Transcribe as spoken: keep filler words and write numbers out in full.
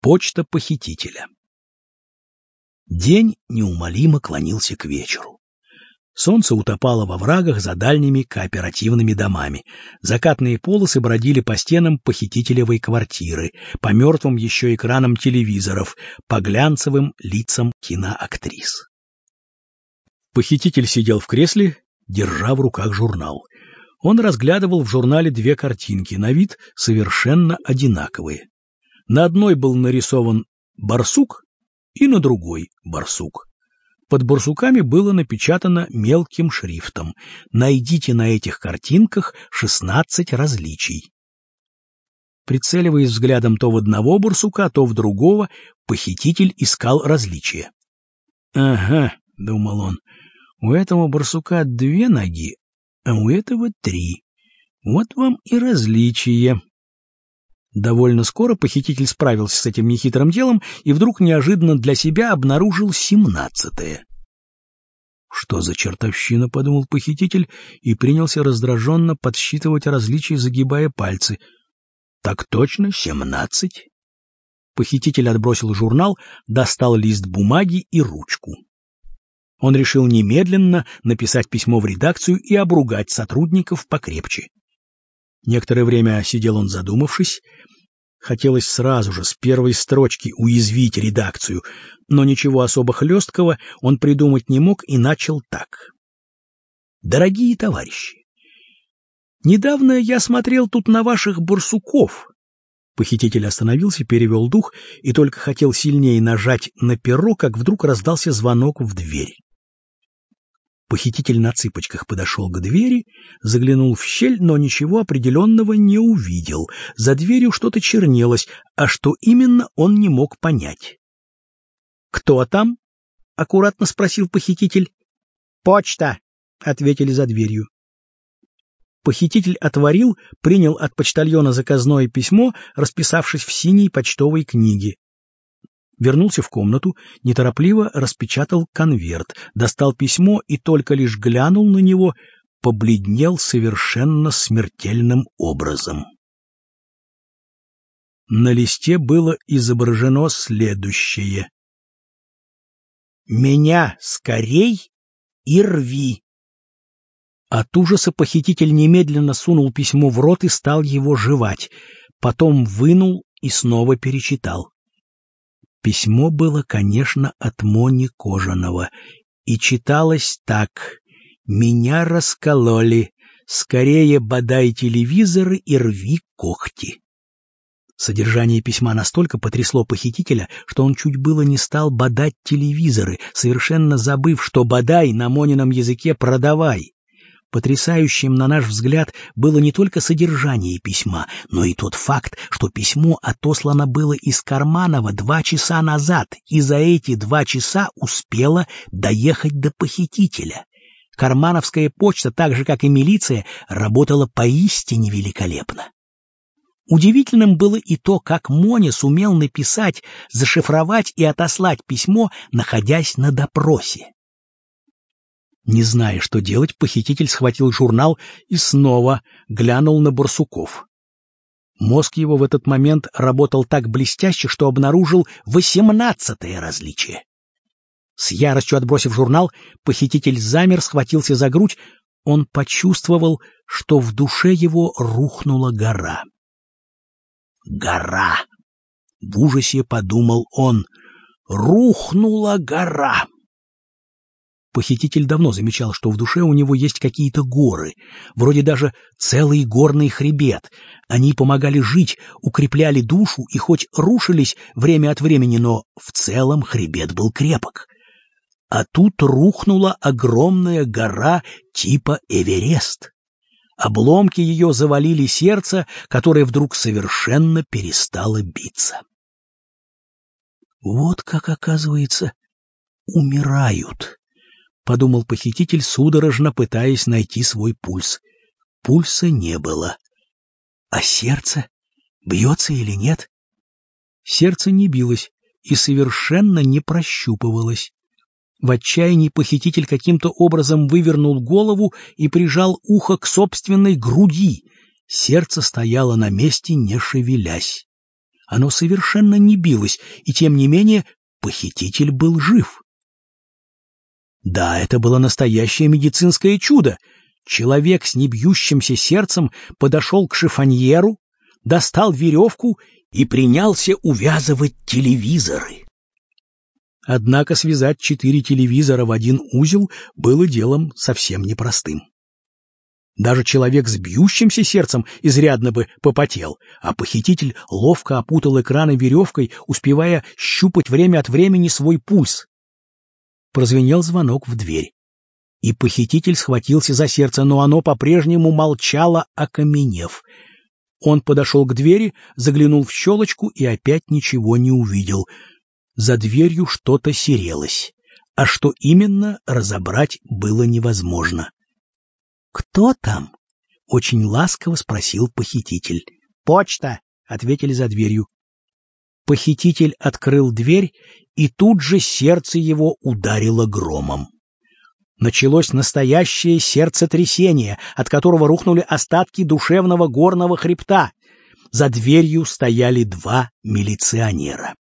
Почта похитителя. День неумолимо клонился к вечеру. Солнце утопало во врагах за дальними кооперативными домами. Закатные полосы бродили по стенам похитителевой квартиры, по мертвым еще экранам телевизоров, по глянцевым лицам киноактрис. Похититель сидел в кресле, держа в руках журнал. Он разглядывал в журнале две картинки, на вид совершенно одинаковые. На одной был нарисован барсук и на другой барсук. Под барсуками было напечатано мелким шрифтом: «Найдите на этих картинках шестнадцать различий». Прицеливаясь взглядом то в одного барсука, то в другого, похититель искал различия. «Ага», — думал он, — «у этого барсука две ноги, а у этого три. Вот вам и различия». Довольно скоро похититель справился с этим нехитрым делом и вдруг неожиданно для себя обнаружил семнадцатое. «Что за чертовщина?» — подумал похититель и принялся раздраженно подсчитывать различия, загибая пальцы. «Так точно, семнадцать». Похититель отбросил журнал, достал лист бумаги и ручку. Он решил немедленно написать письмо в редакцию и обругать сотрудников покрепче. Некоторое время сидел он, задумавшись. Хотелось сразу же, с первой строчки, уязвить редакцию, но ничего особо хлесткого он придумать не мог и начал так. «Дорогие товарищи, недавно я смотрел тут на ваших барсуков». Похититель остановился, перевел дух и только хотел сильнее нажать на перо, как вдруг раздался звонок в дверь. Похититель на цыпочках подошел к двери, заглянул в щель, но ничего определенного не увидел. За дверью что-то чернелось, а что именно, он не мог понять. «Кто там?» — аккуратно спросил похититель. «Почта», — ответили за дверью. Похититель отворил, принял от почтальона заказное письмо, расписавшись в синей почтовой книге. Вернулся в комнату, неторопливо распечатал конверт, достал письмо и только лишь глянул на него, побледнел совершенно смертельным образом. На листе было изображено следующее: «Меня скорей и рви». От ужаса похититель немедленно сунул письмо в рот и стал его жевать, потом вынул и снова перечитал. Письмо было, конечно, от Мони Кожаного, и читалось так: «Меня раскололи, скорее бодай телевизоры и рви когти». Содержание письма настолько потрясло похитителя, что он чуть было не стал бодать телевизоры, совершенно забыв, что бодай на Монином языке продавай. Потрясающим, на наш взгляд, было не только содержание письма, но и тот факт, что письмо отослано было из Карманова два часа назад, и за эти два часа успело доехать до похитителя. Кармановская почта, так же как и милиция, работала поистине великолепно. Удивительным было и то, как Моня сумел написать, зашифровать и отослать письмо, находясь на допросе. Не зная, что делать, похититель схватил журнал и снова глянул на барсуков. Мозг его в этот момент работал так блестяще, что обнаружил восемнадцатое различие. С яростью отбросив журнал, похититель замер, схватился за грудь. Он почувствовал, что в душе его рухнула гора. «Гора!» — в ужасе подумал он. «Рухнула гора!» Похититель давно замечал, что в душе у него есть какие-то горы, вроде даже целый горный хребет. Они помогали жить, укрепляли душу и хоть рушились время от времени, но в целом хребет был крепок. А тут рухнула огромная гора типа Эверест. Обломки ее завалили сердце, которое вдруг совершенно перестало биться. «Вот как, оказывается, умирают», — подумал похититель, судорожно пытаясь найти свой пульс. Пульса не было. А сердце? Бьется или нет? Сердце не билось и совершенно не прощупывалось. В отчаянии похититель каким-то образом вывернул голову и прижал ухо к собственной груди. Сердце стояло на месте, не шевелясь. Оно совершенно не билось, и тем не менее похититель был жив. Да, это было настоящее медицинское чудо. Человек с небьющимся сердцем подошел к шифоньеру, достал веревку и принялся увязывать телевизоры. Однако связать четыре телевизора в один узел было делом совсем непростым. Даже человек с бьющимся сердцем изрядно бы попотел, а похититель ловко опутал экраны веревкой, успевая щупать время от времени свой пульс. Прозвенел звонок в дверь, и похититель схватился за сердце, но оно по-прежнему молчало, окаменев. Он подошел к двери, заглянул в щелочку и опять ничего не увидел. За дверью что-то серелось, а что именно, разобрать было невозможно. «Кто там?» — очень ласково спросил похититель. «Почта!» — ответили за дверью. Похититель открыл дверь, и тут же сердце его ударило громом. Началось настоящее сердцетрясение, от которого рухнули остатки душевного горного хребта. За дверью стояли два милиционера.